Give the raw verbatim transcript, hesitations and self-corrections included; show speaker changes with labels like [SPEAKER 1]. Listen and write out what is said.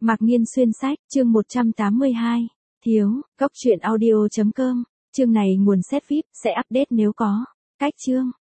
[SPEAKER 1] Mạc Nghiên xuyên sách, chương một trăm tám mươi hai. Thiếu, góc truyện audio chấm com. Chương này nguồn set vi ai pi, sẽ update nếu có. Cách chương.